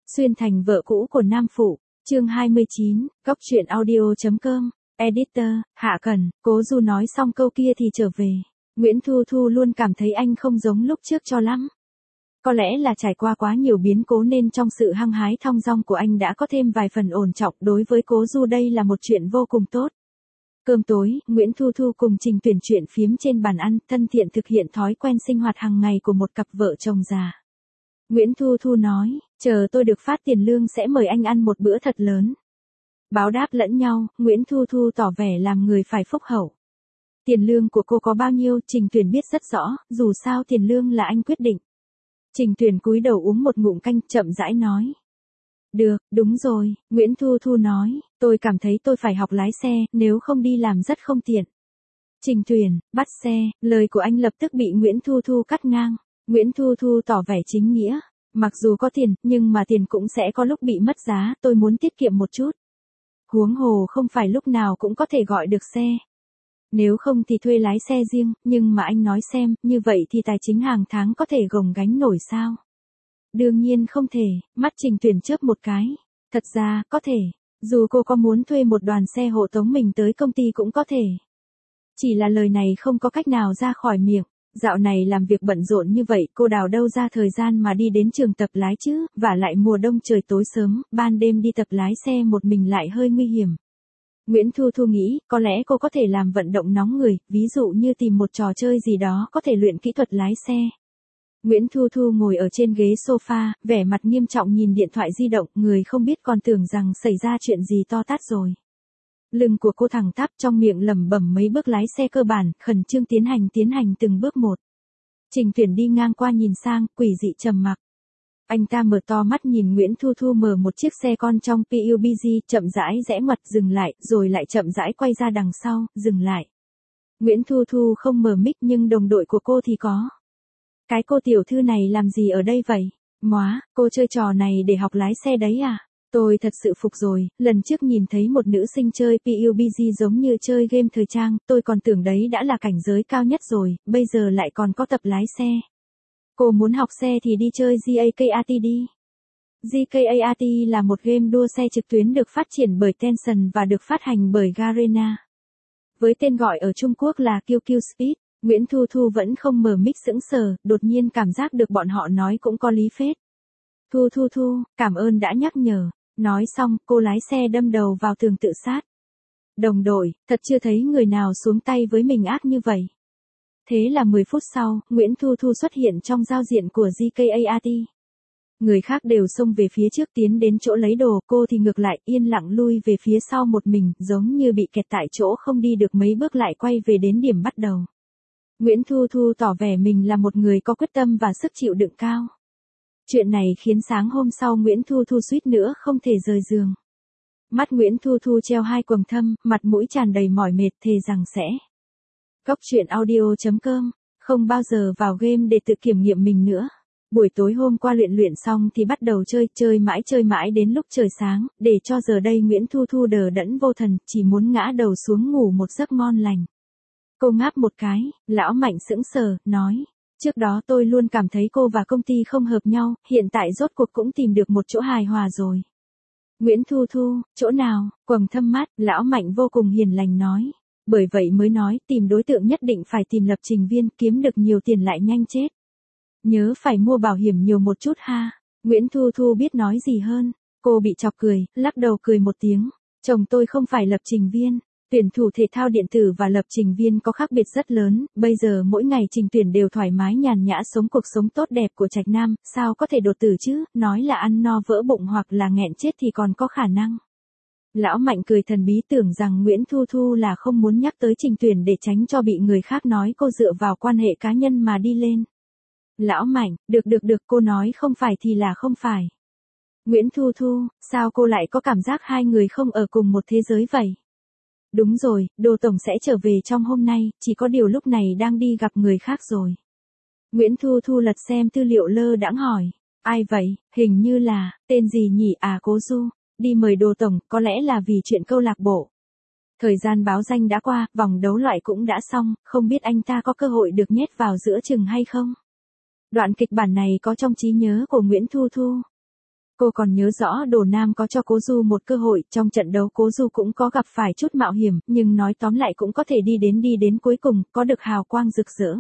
Xuyên thành vợ cũ của nam phụ, chương 29, Góc truyện audio.com, Editor, Hạ Cẩn. Cố Du nói xong câu kia thì trở về. Nguyễn Thu Thu luôn cảm thấy anh không giống lúc trước cho lắm. Có lẽ là trải qua quá nhiều biến cố nên trong sự hăng hái thong dong của anh đã có thêm vài phần ổn trọng. Đối với Cố Du đây là một chuyện vô cùng tốt. Cơm tối, Nguyễn Thu Thu cùng Trình Tuyển chuyện phiếm trên bàn ăn, thân thiện thực hiện thói quen sinh hoạt hàng ngày của một cặp vợ chồng già. Nguyễn Thu Thu nói, chờ tôi được phát tiền lương sẽ mời anh ăn một bữa thật lớn. Báo đáp lẫn nhau, Nguyễn Thu Thu tỏ vẻ làm người phải phúc hậu. Tiền lương của cô có bao nhiêu, Trình Tuyển biết rất rõ, dù sao tiền lương là anh quyết định. Trình Tuyển cúi đầu uống một ngụm canh, chậm rãi nói. Được, đúng rồi, Nguyễn Thu Thu nói, tôi cảm thấy tôi phải học lái xe, nếu không đi làm rất không tiện. Trình Tuyển, bắt xe, lời của anh lập tức bị Nguyễn Thu Thu cắt ngang. Nguyễn Thu Thu tỏ vẻ chính nghĩa, mặc dù có tiền, nhưng mà tiền cũng sẽ có lúc bị mất giá, tôi muốn tiết kiệm một chút. Huống hồ không phải lúc nào cũng có thể gọi được xe. Nếu không thì thuê lái xe riêng, nhưng mà anh nói xem, như vậy thì tài chính hàng tháng có thể gồng gánh nổi sao? Đương nhiên không thể, mắt Trình Tuyển chớp một cái. Thật ra, có thể, dù cô có muốn thuê một đoàn xe hộ tống mình tới công ty cũng có thể. Chỉ là lời này không có cách nào ra khỏi miệng. Dạo này làm việc bận rộn như vậy, cô đào đâu ra thời gian mà đi đến trường tập lái chứ, vả lại mùa đông trời tối sớm, ban đêm đi tập lái xe một mình lại hơi nguy hiểm. Nguyễn Thu Thu nghĩ, có lẽ cô có thể làm vận động nóng người, ví dụ như tìm một trò chơi gì đó có thể luyện kỹ thuật lái xe. Nguyễn Thu Thu ngồi ở trên ghế sofa, vẻ mặt nghiêm trọng nhìn điện thoại di động, người không biết còn tưởng rằng xảy ra chuyện gì to tát rồi. Lưng của cô thẳng tắp, trong miệng lẩm bẩm mấy bước lái xe cơ bản, khẩn trương tiến hành từng bước một. Trình Tuyển đi ngang qua nhìn sang, quỷ dị trầm mặc. Anh ta mở to mắt nhìn Nguyễn Thu Thu mở một chiếc xe con trong PUBG, chậm rãi rẽ ngoặt dừng lại, rồi lại chậm rãi quay ra đằng sau, dừng lại. Nguyễn Thu Thu không mở mic nhưng đồng đội của cô thì có. Cái cô tiểu thư này làm gì ở đây vậy? Móa, cô chơi trò này để học lái xe đấy à? Tôi thật sự phục rồi, lần trước nhìn thấy một nữ sinh chơi PUBG giống như chơi game thời trang, tôi còn tưởng đấy đã là cảnh giới cao nhất rồi, bây giờ lại còn có tập lái xe. Cô muốn học xe thì đi chơi GAKAT đi. GAKAT là một game đua xe trực tuyến được phát triển bởi Tencent và được phát hành bởi Garena. Với tên gọi ở Trung Quốc là QQ Speed, Nguyễn Thu Thu vẫn không mở mic sững sờ, đột nhiên cảm giác được bọn họ nói cũng có lý phết. Thu Thu Thu, cảm ơn đã nhắc nhở. Nói xong, cô lái xe đâm đầu vào tường tự sát. Đồng đội, thật chưa thấy người nào xuống tay với mình ác như vậy. Thế là 10 phút sau, Nguyễn Thu Thu xuất hiện trong giao diện của GKAT. Người khác đều xông về phía trước tiến đến chỗ lấy đồ, cô thì ngược lại yên lặng lui về phía sau một mình, giống như bị kẹt tại chỗ không đi được mấy bước lại quay về đến điểm bắt đầu. Nguyễn Thu Thu tỏ vẻ mình là một người có quyết tâm và sức chịu đựng cao. Chuyện này khiến sáng hôm sau Nguyễn Thu Thu suýt nữa không thể rời giường. Mắt Nguyễn Thu Thu treo hai quầng thâm, mặt mũi tràn đầy mỏi mệt, thề rằng sẽ. Góc truyện audio.com, không bao giờ vào game để tự kiểm nghiệm mình nữa. Buổi tối hôm qua luyện xong thì bắt đầu chơi mãi đến lúc trời sáng, để cho giờ đây Nguyễn Thu Thu đờ đẫn vô thần, chỉ muốn ngã đầu xuống ngủ một giấc ngon lành. Cô ngáp một cái, lão Mạnh sững sờ, nói. Trước đó tôi luôn cảm thấy cô và công ty không hợp nhau, hiện tại rốt cuộc cũng tìm được một chỗ hài hòa rồi. Nguyễn Thu Thu, chỗ nào? Quầng thâm mắt, lão Mạnh vô cùng hiền lành nói. Bởi vậy mới nói, tìm đối tượng nhất định phải tìm lập trình viên, kiếm được nhiều tiền lại nhanh chết. Nhớ phải mua bảo hiểm nhiều một chút ha. Nguyễn Thu Thu biết nói gì hơn. Cô bị chọc cười, lắc đầu cười một tiếng. Chồng tôi không phải lập trình viên. Tuyển thủ thể thao điện tử và lập trình viên có khác biệt rất lớn, bây giờ mỗi ngày Trình Tuyển đều thoải mái nhàn nhã sống cuộc sống tốt đẹp của trạch nam, sao có thể đột tử chứ, nói là ăn no vỡ bụng hoặc là nghẹn chết thì còn có khả năng. Lão Mạnh cười thần bí tưởng rằng Nguyễn Thu Thu là không muốn nhắc tới Trình Tuyển để tránh cho bị người khác nói cô dựa vào quan hệ cá nhân mà đi lên. Lão Mạnh, được cô nói không phải thì là không phải. Nguyễn Thu Thu, sao cô lại có cảm giác hai người không ở cùng một thế giới vậy? Đúng rồi, Đô Tổng sẽ trở về trong hôm nay, chỉ có điều lúc này đang đi gặp người khác rồi. Nguyễn Thu Thu lật xem tư liệu lơ đãng hỏi. Ai vậy, hình như là, tên gì nhỉ à Cố Du, đi mời Đô Tổng, có lẽ là vì chuyện câu lạc bộ. Thời gian báo danh đã qua, vòng đấu loại cũng đã xong, không biết anh ta có cơ hội được nhét vào giữa chừng hay không? Đoạn kịch bản này có trong trí nhớ của Nguyễn Thu Thu. Cô còn nhớ rõ Đồ Nam có cho Cố Du một cơ hội, trong trận đấu Cố Du cũng có gặp phải chút mạo hiểm, nhưng nói tóm lại cũng có thể đi đến cuối cùng, có được hào quang rực rỡ.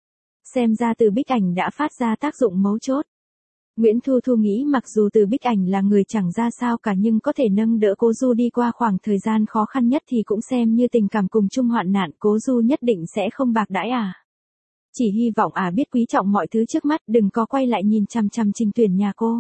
Xem ra Từ Bích Ảnh đã phát ra tác dụng mấu chốt. Nguyễn Thu Thu nghĩ mặc dù Từ Bích Ảnh là người chẳng ra sao cả nhưng có thể nâng đỡ Cố Du đi qua khoảng thời gian khó khăn nhất thì cũng xem như tình cảm cùng chung hoạn nạn, Cố Du nhất định sẽ không bạc đãi à. Chỉ hy vọng biết quý trọng mọi thứ trước mắt, đừng có quay lại nhìn chằm chằm Trình Tuyển nhà cô.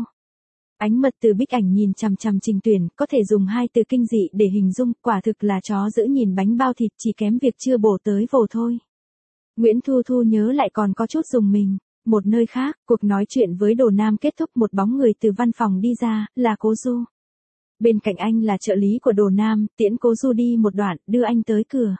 Ánh mật Từ Bích Ảnh nhìn chằm chằm Trình Tuyển, có thể dùng hai từ kinh dị để hình dung, quả thực là chó giữ nhìn bánh bao thịt, chỉ kém việc chưa bổ tới vồ thôi. Nguyễn Thu Thu nhớ lại còn có chút dùng mình. Một nơi khác, cuộc nói chuyện với Đồ Nam kết thúc, một bóng người từ văn phòng đi ra, là Cố Du. Bên cạnh anh là trợ lý của Đồ Nam, tiễn Cố Du đi một đoạn, đưa anh tới cửa.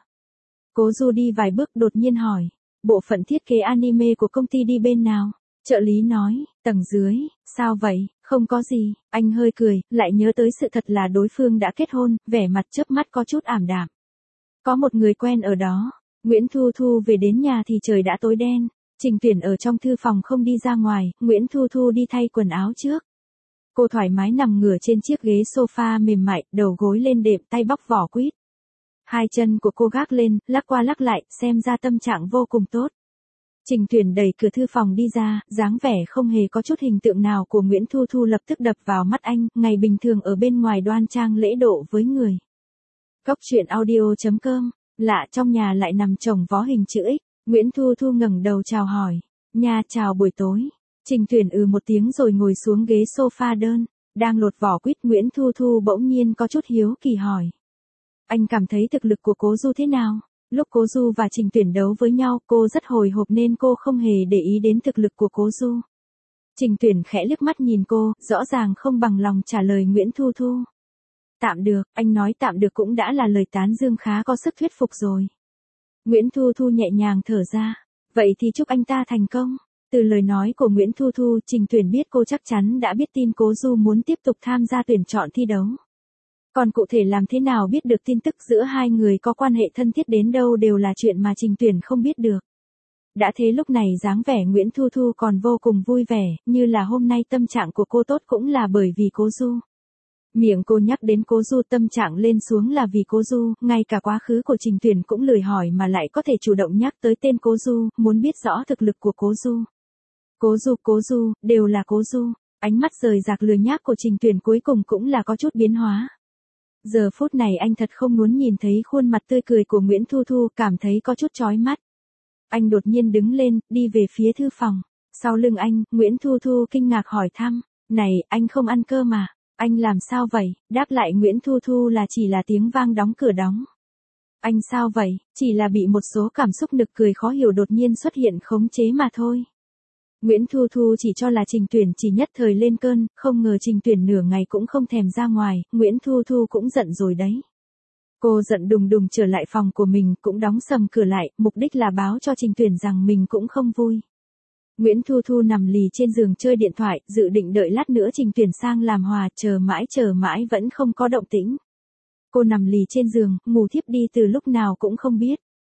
Cố Du đi vài bước đột nhiên hỏi, bộ phận thiết kế anime của công ty đi bên nào? Trợ lý nói, tầng dưới. Sao vậy? Không có gì. Anh hơi cười, lại nhớ tới sự thật là đối phương đã kết hôn, vẻ mặt chớp mắt có chút ảm đạm. Có một người quen ở đó. Nguyễn Thu Thu về đến nhà thì trời đã tối đen. Trình Tuyển ở trong thư phòng không đi ra ngoài, Nguyễn Thu Thu đi thay quần áo trước. Cô thoải mái nằm ngửa trên chiếc ghế sofa mềm mại, đầu gối lên đệm, tay bóc vỏ quýt. Hai chân của cô gác lên, lắc qua lắc lại, xem ra tâm trạng vô cùng tốt. Trình Tuyển đẩy cửa thư phòng đi ra, dáng vẻ không hề có chút hình tượng nào của Nguyễn Thu Thu lập tức đập vào mắt anh, ngày bình thường ở bên ngoài đoan trang lễ độ với người. Góc truyện audio.com, lạ trong nhà lại nằm chồng vó hình chữ X. Nguyễn Thu Thu ngẩng đầu chào hỏi. Nha, chào buổi tối. Trình Tuyển một tiếng rồi ngồi xuống ghế sofa đơn. Đang lột vỏ quýt, Nguyễn Thu Thu bỗng nhiên có chút hiếu kỳ hỏi. Anh cảm thấy thực lực của Cố Du thế nào? Lúc Cố Du và Trình Tuyển đấu với nhau, cô rất hồi hộp nên cô không hề để ý đến thực lực của Cố Du. Trình Tuyển khẽ liếc mắt nhìn cô, rõ ràng không bằng lòng trả lời Nguyễn Thu Thu. Tạm được, anh nói tạm được cũng đã là lời tán dương khá có sức thuyết phục rồi. Nguyễn Thu Thu nhẹ nhàng thở ra. Vậy thì chúc anh ta thành công. Từ lời nói của Nguyễn Thu Thu, Trình Tuyển biết cô chắc chắn đã biết tin Cố Du muốn tiếp tục tham gia tuyển chọn thi đấu. Còn cụ thể làm thế nào biết được tin tức giữa hai người có quan hệ thân thiết đến đâu đều là chuyện mà Trình Tuyển không biết được. Đã thế lúc này dáng vẻ Nguyễn Thu Thu còn vô cùng vui vẻ, như là hôm nay tâm trạng của cô tốt cũng là bởi vì Cố Du. Miệng cô nhắc đến Cố Du, tâm trạng lên xuống là vì Cố Du, ngay cả quá khứ của Trình Tuyển cũng lười hỏi mà lại có thể chủ động nhắc tới tên Cố Du, muốn biết rõ thực lực của Cố Du. Cố Du, đều là Cố Du. Ánh mắt rời rạc lười nhác của Trình Tuyển cuối cùng cũng là có chút biến hóa. Giờ phút này anh thật không muốn nhìn thấy khuôn mặt tươi cười của Nguyễn Thu Thu, cảm thấy có chút chói mắt. Anh đột nhiên đứng lên, đi về phía thư phòng. Sau lưng anh, Nguyễn Thu Thu kinh ngạc hỏi thăm. Này, anh không ăn cơm à? Anh làm sao vậy? Đáp lại Nguyễn Thu Thu là chỉ là tiếng vang đóng cửa đóng. Anh sao vậy? Chỉ là bị một số cảm xúc nực cười khó hiểu đột nhiên xuất hiện khống chế mà thôi. Nguyễn Thu Thu chỉ cho là Trình Tuyển chỉ nhất thời lên cơn, không ngờ Trình Tuyển nửa ngày cũng không thèm ra ngoài, Nguyễn Thu Thu cũng giận rồi đấy. Cô giận đùng đùng trở lại phòng của mình, cũng đóng sầm cửa lại, mục đích là báo cho Trình Tuyển rằng mình cũng không vui. Nguyễn Thu Thu nằm lì trên giường chơi điện thoại, dự định đợi lát nữa Trình Tuyển sang làm hòa, chờ mãi vẫn không có động tĩnh. Cô nằm lì trên giường, ngủ thiếp đi từ lúc nào cũng không biết.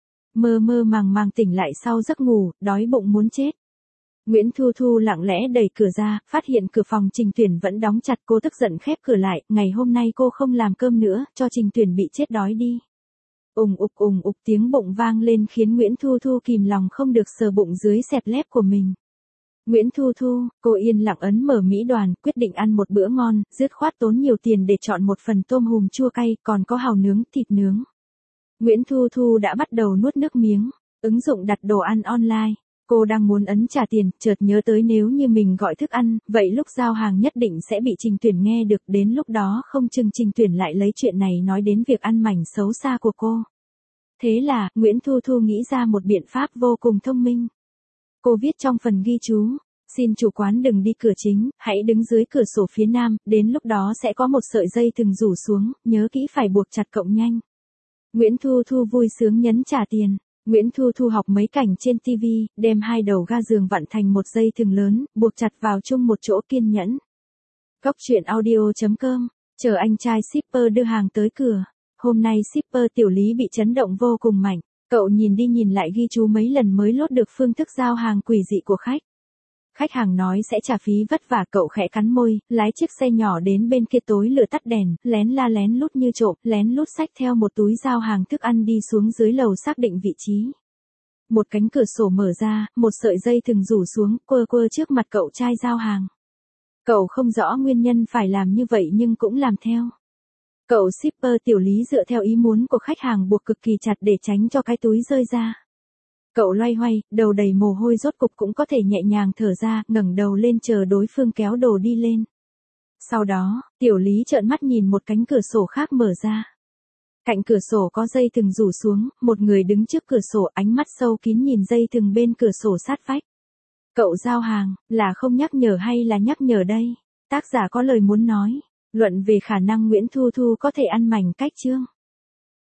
Mơ màng tỉnh lại sau giấc ngủ, đói bụng muốn chết. Nguyễn Thu Thu lặng lẽ đẩy cửa ra, phát hiện cửa phòng Trình Tuyển vẫn đóng chặt, cô tức giận khép cửa lại, ngày hôm nay cô không làm cơm nữa, cho Trình Tuyển bị chết đói đi. Ùng ục tiếng bụng vang lên khiến Nguyễn Thu Thu kìm lòng không được sờ bụng dưới xẹp lép của mình. Nguyễn Thu Thu, cô yên lặng ấn mở Mỹ Đoàn, quyết định ăn một bữa ngon, dứt khoát tốn nhiều tiền để chọn một phần tôm hùm chua cay, còn có hàu nướng, thịt nướng. Nguyễn Thu Thu đã bắt đầu nuốt nước miếng, ứng dụng đặt đồ ăn online. Cô đang muốn ấn trả tiền, chợt nhớ tới nếu như mình gọi thức ăn, vậy lúc giao hàng nhất định sẽ bị Trình Tuyển nghe được, đến lúc đó không chừng Trình Tuyển lại lấy chuyện này nói đến việc ăn mảnh xấu xa của cô. Thế là, Nguyễn Thu Thu nghĩ ra một biện pháp vô cùng thông minh. Cô viết trong phần ghi chú, xin chủ quán đừng đi cửa chính, hãy đứng dưới cửa sổ phía nam, đến lúc đó sẽ có một sợi dây thừng rủ xuống, nhớ kỹ phải buộc chặt cộng nhanh. Nguyễn Thu Thu vui sướng nhấn trả tiền. Nguyễn Thu Thu học mấy cảnh trên TV, đem hai đầu ga giường vặn thành một dây thừng lớn, buộc chặt vào chung một chỗ, kiên nhẫn. Góc truyện audio.com, chờ anh trai shipper đưa hàng tới cửa. Hôm nay shipper Tiểu Lý bị chấn động vô cùng mạnh. Cậu nhìn đi nhìn lại ghi chú mấy lần mới lốt được phương thức giao hàng quỷ dị của khách. Khách hàng nói sẽ trả phí vất vả, cậu khẽ cắn môi, lái chiếc xe nhỏ đến bên kia tối lửa tắt đèn, lén la lén lút như trộm, lén lút xách theo một túi giao hàng thức ăn đi xuống dưới lầu xác định vị trí. Một cánh cửa sổ mở ra, một sợi dây thừng rủ xuống, quơ quơ trước mặt cậu trai giao hàng. Cậu không rõ nguyên nhân phải làm như vậy nhưng cũng làm theo. Cậu shipper Tiểu Lý dựa theo ý muốn của khách hàng buộc cực kỳ chặt để tránh cho cái túi rơi ra. Cậu loay hoay, đầu đầy mồ hôi rốt cục cũng có thể nhẹ nhàng thở ra, ngẩng đầu lên chờ đối phương kéo đồ đi lên. Sau đó, Tiểu Lý trợn mắt nhìn một cánh cửa sổ khác mở ra. Cạnh cửa sổ có dây thừng rủ xuống, một người đứng trước cửa sổ, ánh mắt sâu kín nhìn dây thừng bên cửa sổ sát vách. Cậu giao hàng, là không nhắc nhở hay là nhắc nhở đây? Tác giả có lời muốn nói, luận về khả năng Nguyễn Thu Thu có thể ăn mảnh cách chương.